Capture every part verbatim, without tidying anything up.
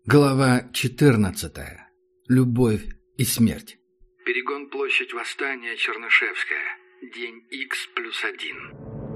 Глава четырнадцатая. Любовь и смерть. Перегон, площадь Восстания, Чернышевская. День Х плюс один.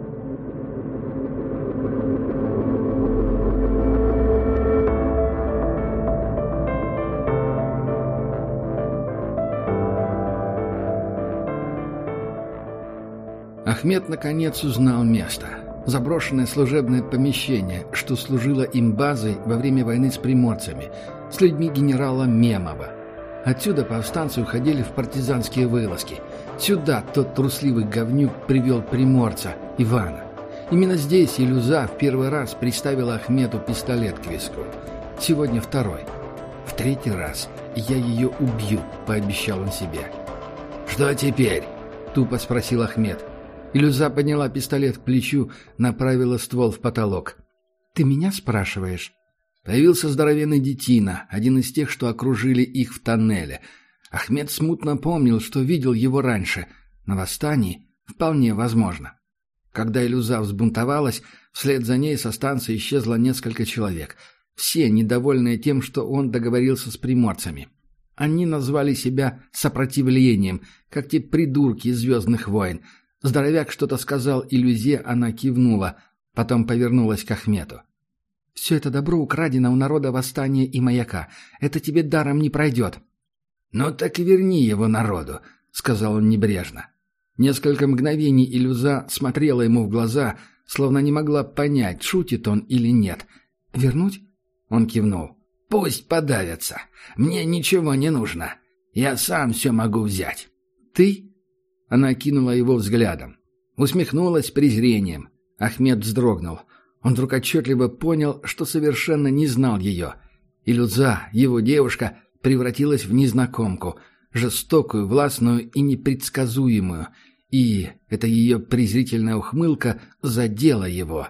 Ахмед наконец узнал место. Заброшенное служебное помещение, что служило им базой во время войны с приморцами, с людьми генерала Мемова. Отсюда повстанцы уходили в партизанские вылазки. Сюда тот трусливый говнюк привел приморца, Ивана. Именно здесь Илюза в первый раз приставила Ахмеду пистолет к виску. Сегодня второй. В третий раз я ее убью, пообещал он себе. «Что теперь?» — тупо спросил Ахмед. Илюза подняла пистолет к плечу, направила ствол в потолок. «Ты меня спрашиваешь?» Появился здоровенный детина, один из тех, что окружили их в тоннеле. Ахмед смутно помнил, что видел его раньше. На восстании вполне возможно. Когда Илюза взбунтовалась, вслед за ней со станции исчезло несколько человек. Все недовольные тем, что он договорился с приморцами. Они назвали себя сопротивлением, как те придурки из «Звездных войн». Здоровяк что-то сказал Илюзе, она кивнула, потом повернулась к Ахмету. «Все это добро украдено у народа Восстания и Маяка. Это тебе даром не пройдет». «Ну так и верни его народу», — сказал он небрежно. Несколько мгновений Илюза смотрела ему в глаза, словно не могла понять, шутит он или нет. «Вернуть?» — он кивнул. «Пусть подавятся. Мне ничего не нужно. Я сам все могу взять». «Ты?» Она кинула его взглядом. Усмехнулась с презрением. Ахмед вздрогнул. Он вдруг отчетливо понял, что совершенно не знал ее. Илюза, его девушка, превратилась в незнакомку, жестокую, властную и непредсказуемую. И эта ее презрительная ухмылка задела его.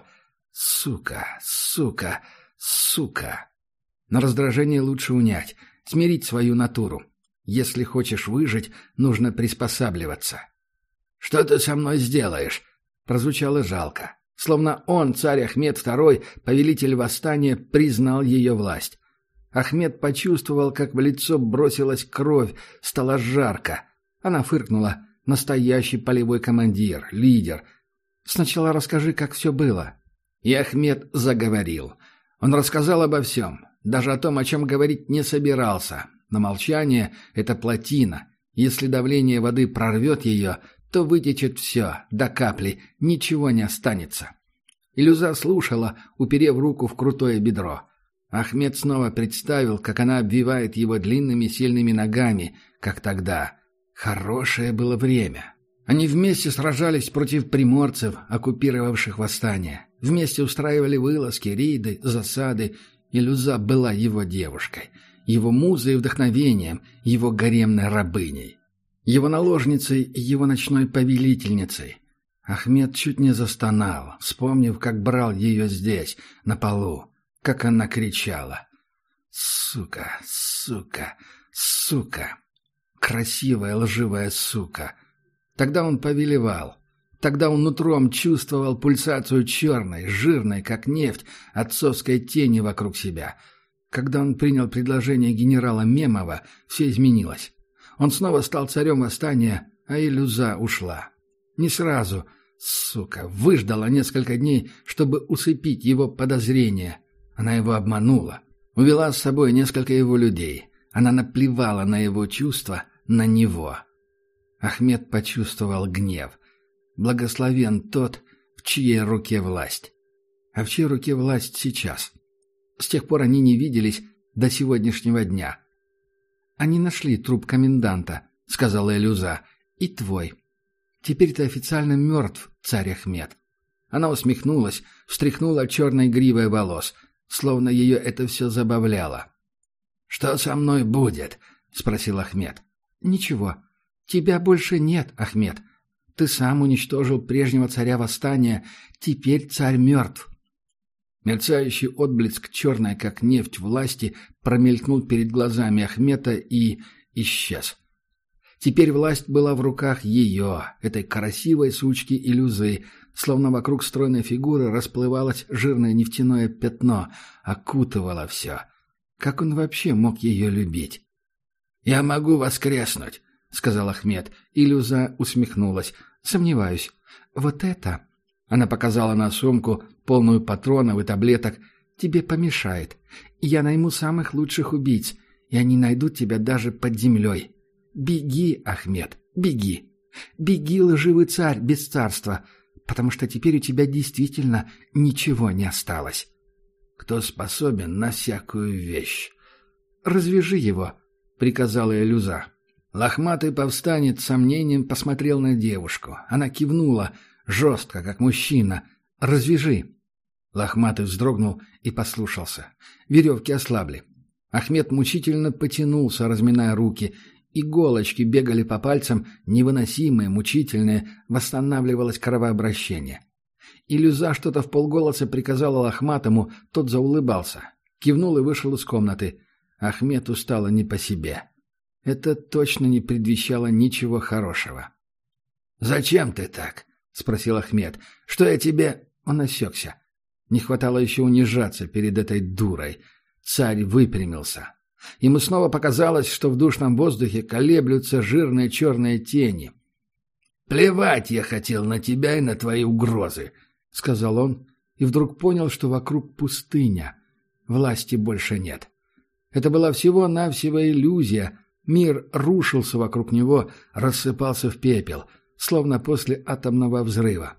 «Сука, сука, сука!» Но раздражение лучше унять, смирить свою натуру. Если хочешь выжить, нужно приспосабливаться. «Что ты со мной сделаешь?» Прозвучало жалко. Словно он, царь Ахмед второй, повелитель восстания, признал ее власть. Ахмед почувствовал, как в лицо бросилась кровь, стало жарко. Она фыркнула. Настоящий полевой командир, лидер. «Сначала расскажи, как все было». И Ахмед заговорил. Он рассказал обо всем, даже о том, о чем говорить не собирался. Но молчание — это плотина. Если давление воды прорвет ее, то вытечет все, до капли, ничего не останется. Илюза слушала, уперев руку в крутое бедро. Ахмед снова представил, как она обвивает его длинными сильными ногами, как тогда. Хорошее было время. Они вместе сражались против приморцев, оккупировавших восстание. Вместе устраивали вылазки, рейды, засады. Илюза была его девушкой, его музой и вдохновением, его гаремной рабыней. Его наложницей и его ночной повелительницей. Ахмед чуть не застонал, вспомнив, как брал ее здесь, на полу, как она кричала. «Сука, сука, сука! Красивая лживая сука!» Тогда он повелевал. Тогда он нутром чувствовал пульсацию черной, жирной, как нефть, отцовской тени вокруг себя. Когда он принял предложение генерала Мемова, все изменилось. Он снова стал царем восстания, а Илюза ушла. Не сразу, сука, выждала несколько дней, чтобы усыпить его подозрения. Она его обманула. Увела с собой несколько его людей. Она наплевала на его чувства, на него. Ахмед почувствовал гнев. Благословен тот, в чьей руке власть. А в чьей руке власть сейчас? С тех пор они не виделись до сегодняшнего дня. «Они нашли труп коменданта», — сказала Илюза, — «и твой. Теперь ты официально мертв, царь Ахмед». Она усмехнулась, встряхнула черной гривой волос, словно ее это все забавляло. «Что со мной будет?» — спросил Ахмед. «Ничего. Тебя больше нет, Ахмед. Ты сам уничтожил прежнего царя восстания. Теперь царь мертв». Мерцающий отблеск черной, как нефть, власти промелькнул перед глазами Ахмета и исчез. Теперь власть была в руках ее, этой красивой сучки Илюзы, словно вокруг стройной фигуры расплывалось жирное нефтяное пятно, окутывало все. Как он вообще мог ее любить? «Я могу воскреснуть», — сказал Ахмед, и Люза усмехнулась. «Сомневаюсь. Вот это...» Она показала на сумку, полную патронов и таблеток. «Тебе помешает. Я найму самых лучших убийц, и они найдут тебя даже под землей. Беги, Ахмед, беги. Беги, лживый царь, без царства, потому что теперь у тебя действительно ничего не осталось». «Кто способен на всякую вещь?» «Развяжи его», — приказала Элюза. Лохматый повстанец с сомнением посмотрел на девушку. Она кивнула, жестко, как мужчина. «Развяжи». Лохматый вздрогнул и послушался. Веревки ослабли. Ахмед мучительно потянулся, разминая руки. Иголочки бегали по пальцам, невыносимые, мучительные, восстанавливалось кровообращение. Илюза что-то вполголоса приказала Лохматому, тот заулыбался. Кивнул и вышел из комнаты. Ахмету стало не по себе. Это точно не предвещало ничего хорошего. «Зачем ты так?» — спросил Ахмед. «Что я тебе...» Он осекся. Не хватало еще унижаться перед этой дурой. Царь выпрямился. Ему снова показалось, что в душном воздухе колеблются жирные черные тени. «Плевать я хотел на тебя и на твои угрозы», — сказал он, и вдруг понял, что вокруг пустыня. Власти больше нет. Это была всего-навсего иллюзия. Мир рушился вокруг него, рассыпался в пепел, словно после атомного взрыва.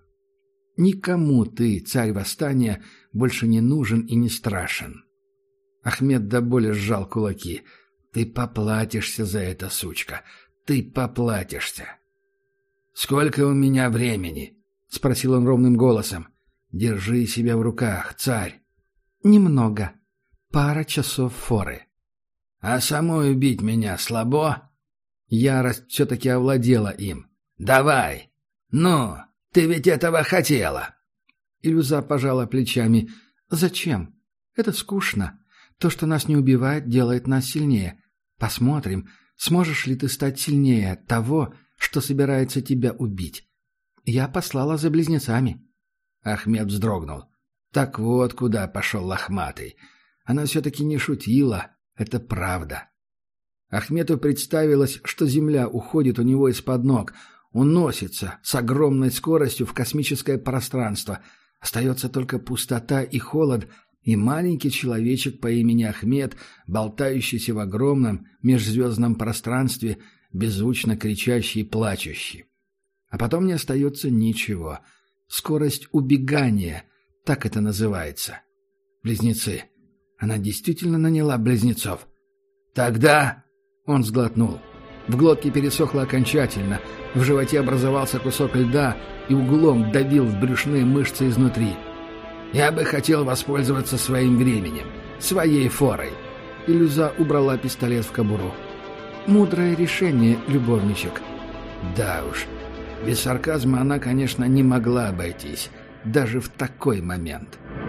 Никому ты, царь восстания, больше не нужен и не страшен. Ахмед до боли сжал кулаки. «Ты поплатишься за это, сучка. Ты поплатишься». «Сколько у меня времени?» — спросил он ровным голосом. «Держи себя в руках, царь». «Немного. Пара часов форы». «А самой убить меня слабо?» Ярость все-таки овладела им. «Давай! Ну, ты ведь этого хотела!» Илюза пожала плечами. «Зачем? Это скучно. То, что нас не убивает, делает нас сильнее. Посмотрим, сможешь ли ты стать сильнее того, что собирается тебя убить. Я послала за близнецами». Ахмед вздрогнул. Так вот куда пошел Лохматый. Она все-таки не шутила. Это правда. Ахмету представилось, что земля уходит у него из-под ног, уносится с огромной скоростью в космическое пространство. Остается только пустота и холод, и маленький человечек по имени Ахмед, болтающийся в огромном межзвездном пространстве, беззвучно кричащий и плачущий. А потом не остается ничего. Скорость убегания, так это называется. Близнецы. Она действительно наняла близнецов. Тогда... Он сглотнул. В глотке пересохло окончательно, в животе образовался кусок льда и углом давил в брюшные мышцы изнутри. «Я бы хотел воспользоваться своим временем, своей форой». Илюза убрала пистолет в кобуру. «Мудрое решение, любовничек». Да уж, без сарказма она, конечно, не могла обойтись, даже в такой момент.